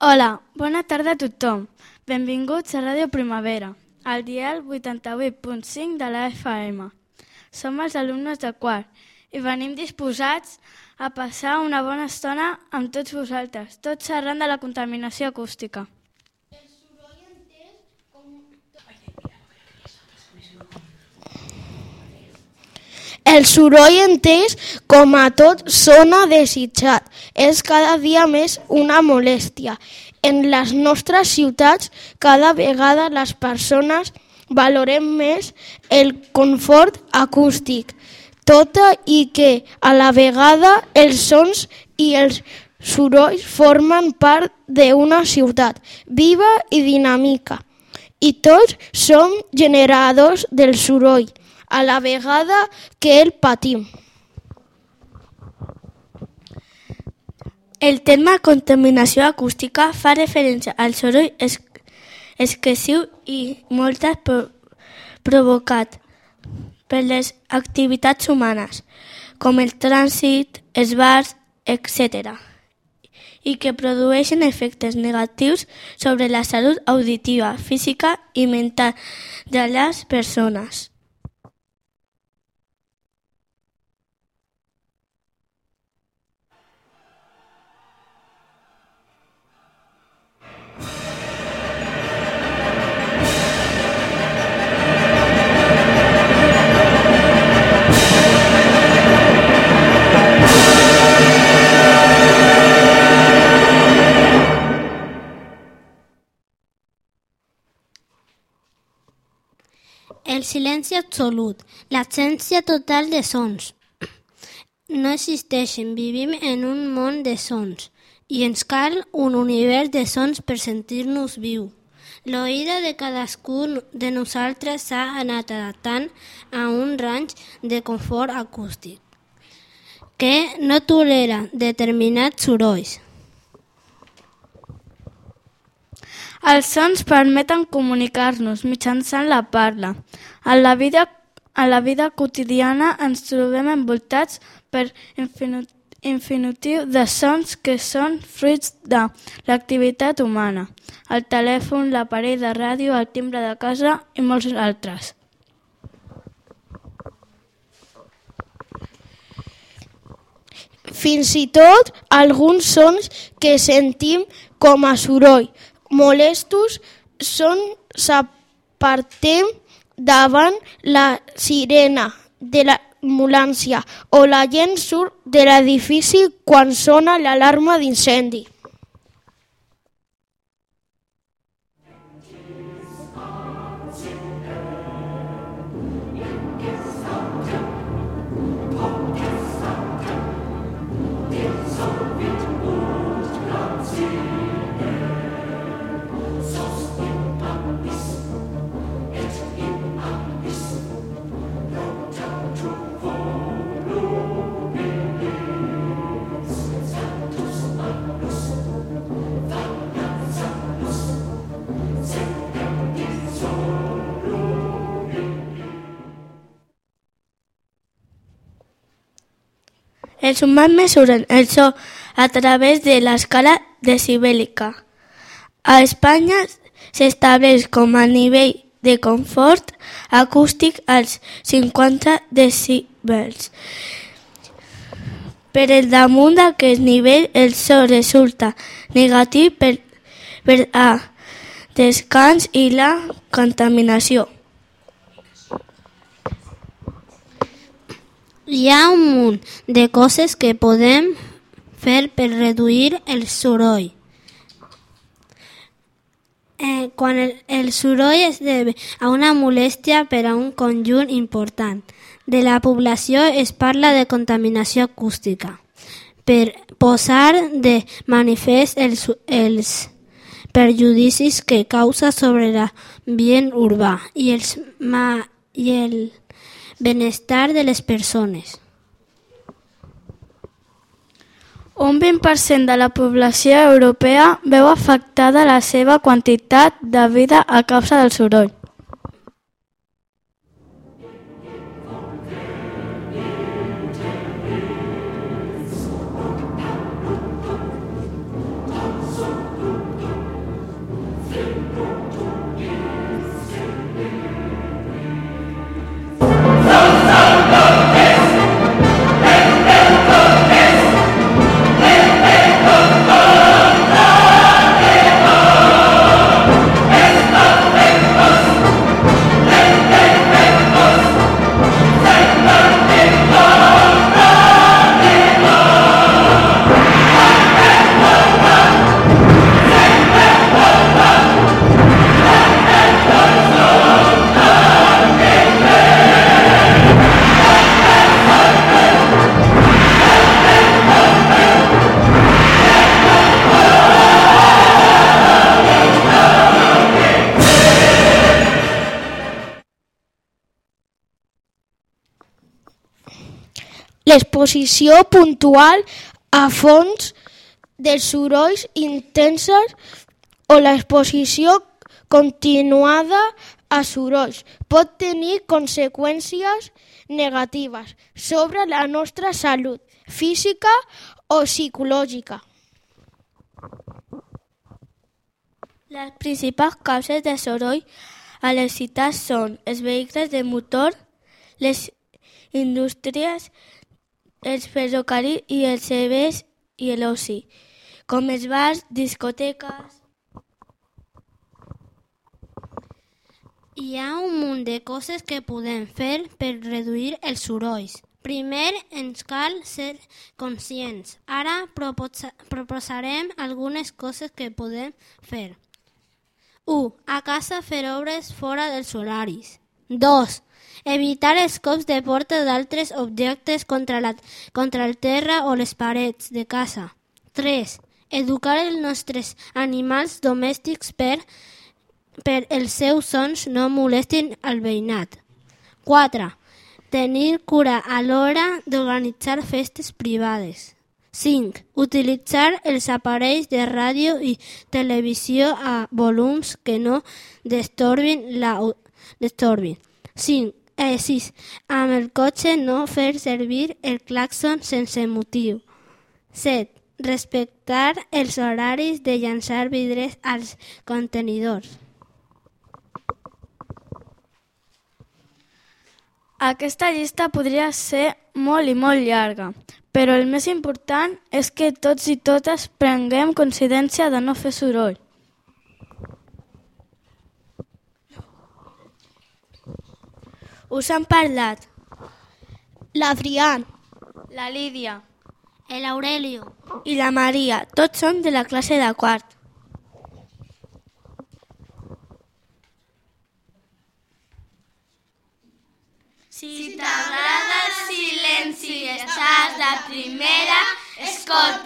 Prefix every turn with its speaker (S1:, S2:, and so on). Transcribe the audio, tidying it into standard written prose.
S1: Hola, bona tarda a tothom. Benvinguts a Ràdio Primavera, al dial 88.5 de la FM. Som els alumnes de quart i venim disposats a passar una bona estona amb tots vosaltres, tot xerrant de la contaminació acústica.
S2: El soroll entès com a tot sona desitjat és cada dia més una molèstia. En les nostres ciutats cada vegada les persones valorem més el confort acústic, tot i que a la vegada els sons i els sorolls formen part d'una ciutat viva i dinàmica. I tots som generadors del soroll, a la vegada que el patim.
S3: El terme contaminació acústica fa referència al soroll excessiu i moltes provocat per les activitats humanes, com el trànsit, els bars, etc., i que produeixen efectes negatius sobre la salut auditiva, física i mental de les persones.
S4: El silenci absolut, l'absència total de sons. No existeixen, vivim en un món de sons i ens cal un univers de sons per sentir-nos viu. L'oïda de cadascun de nosaltres s'ha anat adaptant a un rang de confort acústic que no tolera determinats sorolls.
S1: Els sons permeten comunicar-nos mitjançant la parla. A la vida quotidiana ens trobem envoltats per infinitiu de sons que són fruits de l'activitat humana. El telèfon, l'aparell de ràdio, el timbre de casa i molts altres.
S2: Fins i tot alguns sons que sentim com a soroll molestos s'apartem davant la sirena de l'ambulància o la gent surt de l'edifici quan sona l'alarma d'incendi.
S3: Els humans mesuren el so a través de l'escala decibèlica. A Espanya s'estableix com a nivell de confort acústic als 50 decibels. Per el damunt d'aquest nivell, el so resulta negatiu per a descans i la contaminació.
S4: Hi ha un munt de coses que podem fer per reduir el soroll. Quan el soroll esdevé a una molèstia per a un conjunt important de la població es parla de contaminació acústica. Per posar de manifest els perjudicis que causa sobre l'ambient urbà i el benestar de les persones.
S1: Un 20% de la població europea veu afectada la seva quantitat de vida a causa del soroll.
S2: l'exposició puntual a fons dels sorolls intensos o l'exposició continuada a sorolls pot tenir conseqüències negatives sobre la nostra salut física o psicològica.
S3: Les principals causes de soroll a les ciutats són els vehicles de motor, les indústries, els ferrocarrils i els serveis i l'oci, com els bars, discoteques.
S4: Hi ha un munt de coses que podem fer per reduir els sorolls. Primer, ens cal ser conscients. Ara proposarem algunes coses que podem fer. 1. A casa fer obres fora dels horaris. 2. Evitar els cops de porta d'altres objectes contra el terra o les parets de casa. 3. Educar els nostres animals domèstics per els seus sons no molestin al veïnat. 4. Tenir cura a l'hora d'organitzar festes privades. 5. Utilitzar els aparells de ràdio i televisió a volums que no disturbin. 6. Amb el cotxe no fer servir el clàxon sense motiu. 7. Respectar els horaris de llançar vidres als contenidors.
S1: Aquesta llista podria ser molt i molt llarga, però el més important és que tots i totes prenguem consciència de no fer soroll.
S3: Us han parlat
S2: L'Adrián,
S1: La Lídia.
S4: L'Aurelio.
S3: i la Maria, tots són de la classe de quart.
S1: Si t'agrada el silenci i estàs la primera, escolta.